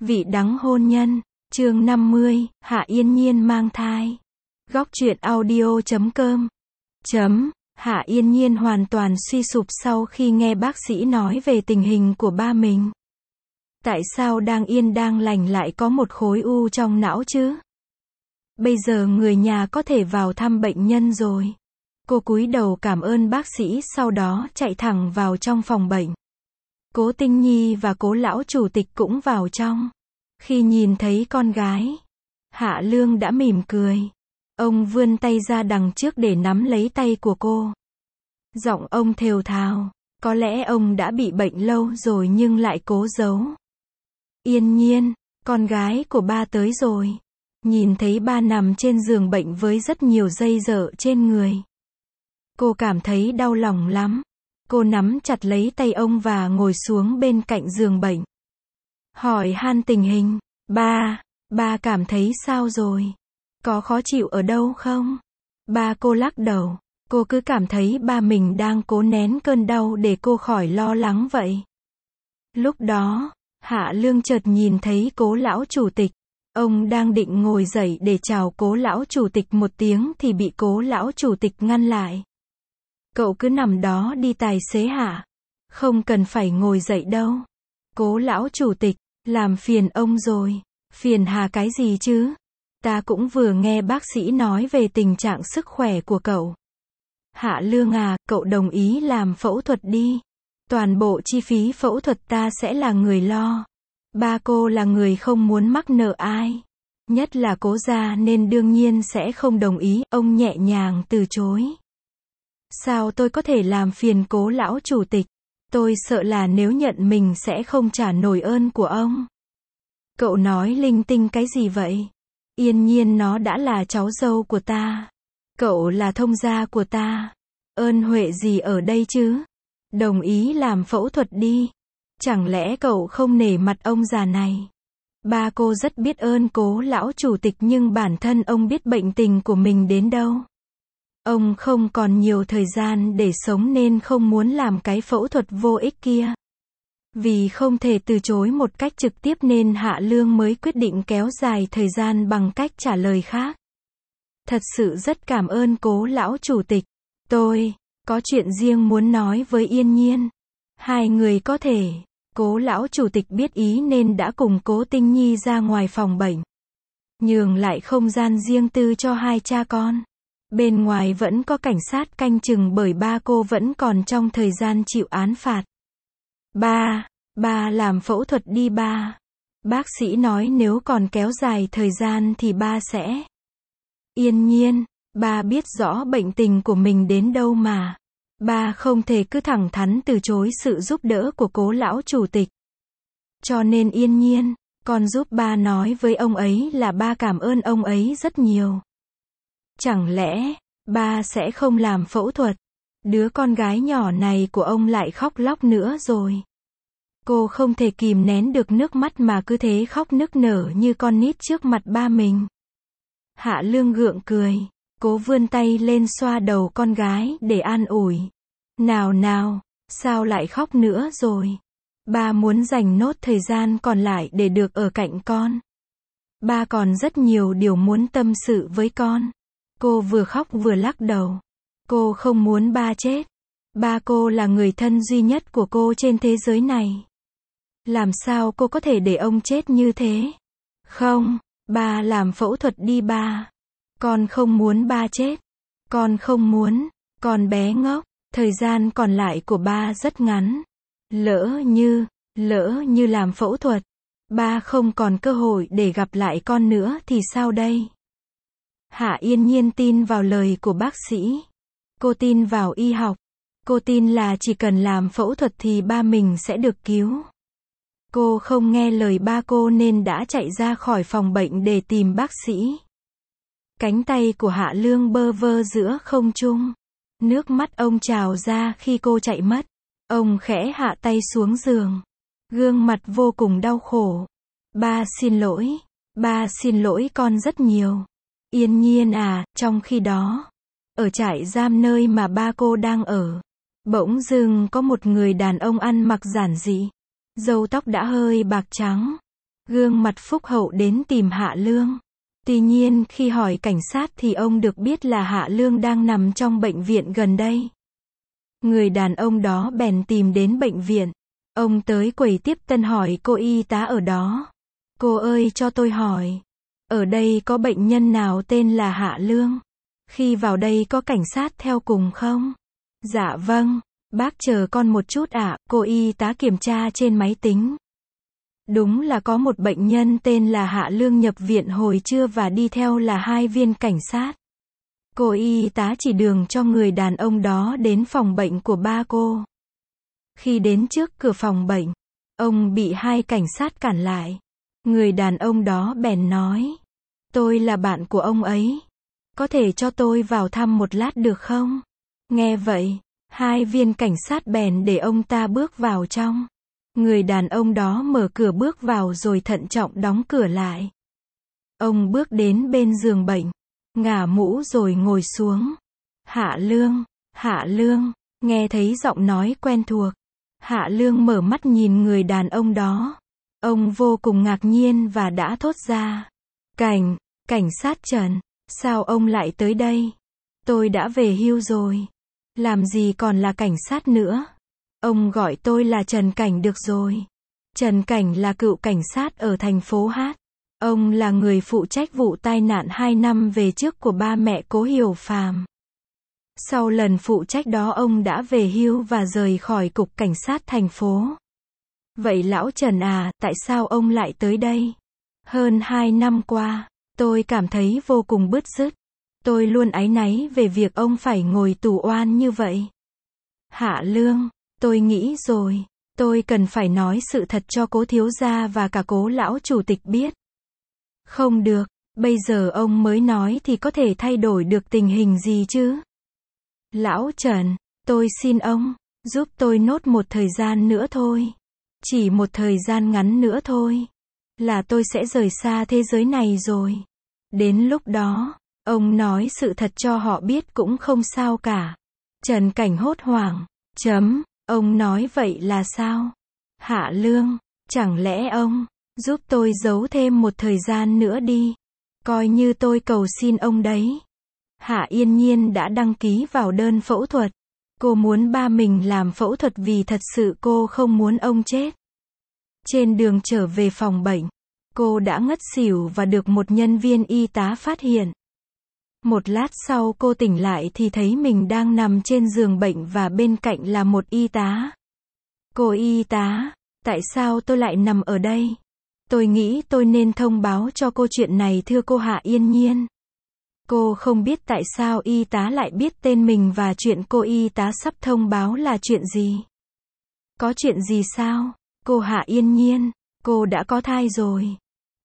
Vị đắng hôn nhân, chương 50, Hạ Yên Nhiên mang thai. Góc truyện audio.com. Hạ Yên Nhiên hoàn toàn suy sụp sau khi nghe bác sĩ nói về tình hình của ba mình. Tại sao đang yên đang lành lại có một khối u trong não chứ? Bây giờ người nhà có thể vào thăm bệnh nhân rồi. Cô cúi đầu cảm ơn bác sĩ, sau đó chạy thẳng vào trong phòng bệnh. Cố Tinh Nhi và Cố lão chủ tịch cũng vào trong. Khi nhìn thấy con gái, Hạ Lương đã mỉm cười. Ông vươn tay ra đằng trước để nắm lấy tay của cô. Giọng ông thều thào, có lẽ ông đã bị bệnh lâu rồi nhưng lại cố giấu. Yên Nhiên, con gái của ba tới rồi. Nhìn thấy ba nằm trên giường bệnh với rất nhiều dây dợ trên người, cô cảm thấy đau lòng lắm. Cô nắm chặt lấy tay ông và ngồi xuống bên cạnh giường bệnh. Hỏi han tình hình. Ba cảm thấy sao rồi? Có khó chịu ở đâu không? Ba cô lắc đầu. Cô cứ cảm thấy ba mình đang cố nén cơn đau để cô khỏi lo lắng vậy. Lúc đó, Hạ Lương chợt nhìn thấy Cố lão chủ tịch. Ông đang định ngồi dậy để chào Cố lão chủ tịch một tiếng thì bị Cố lão chủ tịch ngăn lại. Cậu cứ nằm đó đi tài xế Hạ. Không cần phải ngồi dậy đâu. Cố lão chủ tịch, làm phiền ông rồi. Phiền Hà cái gì chứ? Ta cũng vừa nghe bác sĩ nói về tình trạng sức khỏe của cậu. Hạ Lương à, cậu đồng ý làm phẫu thuật đi. Toàn bộ chi phí phẫu thuật ta sẽ là người lo. Ba cô là người không muốn mắc nợ ai. Nhất là Cố gia nên đương nhiên sẽ không đồng ý, ông nhẹ nhàng từ chối. Sao tôi có thể làm phiền Cố lão chủ tịch? Tôi sợ là nếu nhận mình sẽ không trả nổi ơn của ông. Cậu nói linh tinh cái gì vậy? Yên Nhiên nó đã là cháu dâu của ta. Cậu là thông gia của ta. Ơn huệ gì ở đây chứ? Đồng ý làm phẫu thuật đi. Chẳng lẽ cậu không nể mặt ông già này? Ba cô rất biết ơn Cố lão chủ tịch nhưng bản thân ông biết bệnh tình của mình đến đâu. Ông không còn nhiều thời gian để sống nên không muốn làm cái phẫu thuật vô ích kia. Vì không thể từ chối một cách trực tiếp nên Hạ Lương mới quyết định kéo dài thời gian bằng cách trả lời khác. Thật sự rất cảm ơn Cố lão chủ tịch. Tôi có chuyện riêng muốn nói với Yên Nhiên. Hai người có thể. Cố lão chủ tịch biết ý nên đã cùng Cố Tinh Nhi ra ngoài phòng bệnh. Nhường lại không gian riêng tư cho hai cha con. Bên ngoài vẫn có cảnh sát canh chừng bởi ba cô vẫn còn trong thời gian chịu án phạt. Ba làm phẫu thuật đi ba. Bác sĩ nói nếu còn kéo dài thời gian thì ba sẽ. Yên Nhiên, ba biết rõ bệnh tình của mình đến đâu mà. Ba không thể cứ thẳng thắn từ chối sự giúp đỡ của Cố lão chủ tịch. Cho nên Yên Nhiên, con giúp ba nói với ông ấy là ba cảm ơn ông ấy rất nhiều. Chẳng lẽ, ba sẽ không làm phẫu thuật? Đứa con gái nhỏ này của ông lại khóc lóc nữa rồi. Cô không thể kìm nén được nước mắt mà cứ thế khóc nức nở như con nít trước mặt ba mình. Hạ Lương gượng cười. Cố vươn tay lên xoa đầu con gái để an ủi. Nào, sao lại khóc nữa rồi? Ba muốn dành nốt thời gian còn lại để được ở cạnh con. Ba còn rất nhiều điều muốn tâm sự với con. Cô vừa khóc vừa lắc đầu. Cô không muốn ba chết. Ba cô là người thân duy nhất của cô trên thế giới này. Làm sao cô có thể để ông chết như thế? Không, ba làm phẫu thuật đi ba. Con không muốn ba chết. Con không muốn. Con bé ngốc. Thời gian còn lại của ba rất ngắn. Lỡ như làm phẫu thuật, ba không còn cơ hội để gặp lại con nữa thì sao đây? Hạ Yên Nhiên tin vào lời của bác sĩ. Cô tin vào y học. Cô tin là chỉ cần làm phẫu thuật thì ba mình sẽ được cứu. Cô không nghe lời ba cô nên đã chạy ra khỏi phòng bệnh để tìm bác sĩ. Cánh tay của Hạ Lương bơ vơ giữa không trung. Nước mắt ông trào ra khi cô chạy mất. Ông khẽ hạ tay xuống giường. Gương mặt vô cùng đau khổ. Ba xin lỗi con rất nhiều. Yên Nhiên à, trong khi đó, ở trại giam nơi mà ba cô đang ở, bỗng dưng có một người đàn ông ăn mặc giản dị. Râu tóc đã hơi bạc trắng. gương mặt phúc hậu đến tìm Hạ Lương. Tuy nhiên khi hỏi cảnh sát thì ông được biết là Hạ Lương đang nằm trong bệnh viện gần đây. Người đàn ông đó bèn tìm đến bệnh viện. Ông tới quầy tiếp tân hỏi cô y tá ở đó. Cô ơi cho tôi hỏi, ở đây có bệnh nhân nào tên là Hạ Lương? Khi vào đây có cảnh sát theo cùng không? Dạ vâng, bác chờ con một chút ạ, cô y tá kiểm tra trên máy tính. Đúng là có một bệnh nhân tên là Hạ Lương nhập viện hồi trưa và đi theo là 2 viên cảnh sát. Cô y tá chỉ đường cho người đàn ông đó đến phòng bệnh của ba cô. Khi đến trước cửa phòng bệnh, ông bị 2 cảnh sát cản lại. Người đàn ông đó bèn nói, tôi là bạn của ông ấy. Có thể cho tôi vào thăm một lát được không? Nghe vậy, 2 viên cảnh sát bèn để ông ta bước vào trong. Người đàn ông đó mở cửa bước vào rồi thận trọng đóng cửa lại. Ông bước đến bên giường bệnh, ngả mũ rồi ngồi xuống. Hạ Lương, nghe thấy giọng nói quen thuộc. Hạ Lương mở mắt nhìn người đàn ông đó. Ông vô cùng ngạc nhiên và đã thốt ra. Cảnh sát Trần, sao ông lại tới đây? Tôi đã về hưu rồi. Làm gì còn là cảnh sát nữa? Ông gọi tôi là Trần Cảnh được rồi. Trần Cảnh là cựu cảnh sát ở thành phố Hát. Ông là người phụ trách vụ tai nạn 2 năm về trước của ba mẹ Cố Hiểu Phàm. Sau lần phụ trách đó ông đã về hưu và rời khỏi cục cảnh sát thành phố. Vậy lão Trần à, tại sao ông lại tới đây? Hơn 2 năm qua, tôi cảm thấy vô cùng bứt rứt. Tôi luôn áy náy về việc ông phải ngồi tù oan như vậy. Hạ Lương, tôi nghĩ rồi, tôi cần phải nói sự thật cho Cố thiếu gia và cả Cố lão chủ tịch biết. Không được, bây giờ ông mới nói thì có thể thay đổi được tình hình gì chứ? Lão Trần, tôi xin ông, giúp tôi nốt một thời gian nữa thôi. Chỉ một thời gian ngắn nữa thôi. Là tôi sẽ rời xa thế giới này rồi. Đến lúc đó, ông nói sự thật cho họ biết cũng không sao cả. Trần Cảnh hốt hoảng. Ông nói vậy là sao? Hạ Lương, chẳng lẽ ông giúp tôi giấu thêm một thời gian nữa đi? Coi như tôi cầu xin ông đấy. Hạ Yên Nhiên đã đăng ký vào đơn phẫu thuật. Cô muốn ba mình làm phẫu thuật vì thật sự cô không muốn ông chết. Trên đường trở về phòng bệnh, cô đã ngất xỉu và được một nhân viên y tá phát hiện. Một lát sau cô tỉnh lại thì thấy mình đang nằm trên giường bệnh và bên cạnh là một y tá. Cô y tá, tại sao tôi lại nằm ở đây? Tôi nghĩ tôi nên thông báo cho cô chuyện này thưa cô Hạ Yên Nhiên. Cô không biết tại sao y tá lại biết tên mình và chuyện cô y tá sắp thông báo là chuyện gì. Có chuyện gì sao? Cô Hạ Yên Nhiên, cô đã có thai rồi.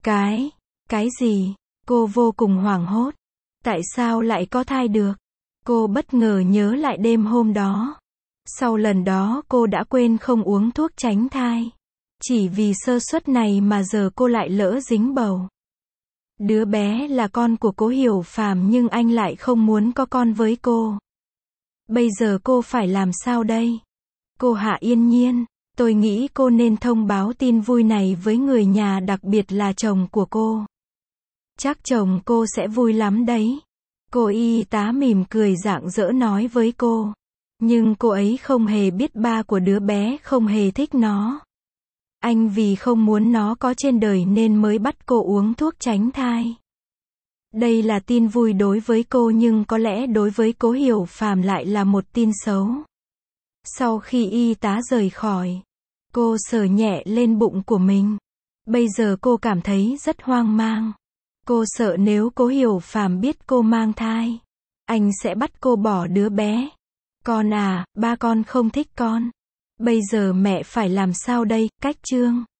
Cái gì? Cô vô cùng hoảng hốt. Tại sao lại có thai được? Cô bất ngờ nhớ lại đêm hôm đó. Sau lần đó cô đã quên không uống thuốc tránh thai. Chỉ vì sơ suất này mà giờ cô lại lỡ dính bầu. Đứa bé là con của Cố Hiểu Phàm nhưng anh lại không muốn có con với cô. Bây giờ cô phải làm sao đây? Cô Hạ Yên Nhiên, tôi nghĩ cô nên thông báo tin vui này với người nhà, đặc biệt là chồng của cô. Chắc chồng cô sẽ vui lắm đấy. Cô y tá mỉm cười rạng rỡ nói với cô. Nhưng cô ấy không hề biết ba của đứa bé không hề thích nó. Anh vì không muốn nó có trên đời nên mới bắt cô uống thuốc tránh thai. Đây là tin vui đối với cô nhưng có lẽ đối với Cố Hiểu Phàm lại là một tin xấu. Sau khi y tá rời khỏi, cô sờ nhẹ lên bụng của mình. Bây giờ cô cảm thấy rất hoang mang. Cô sợ nếu Cố Hiểu Phàm biết cô mang thai, anh sẽ bắt cô bỏ đứa bé. Con à, ba con không thích con. Bây giờ mẹ phải làm sao đây? Cách Trương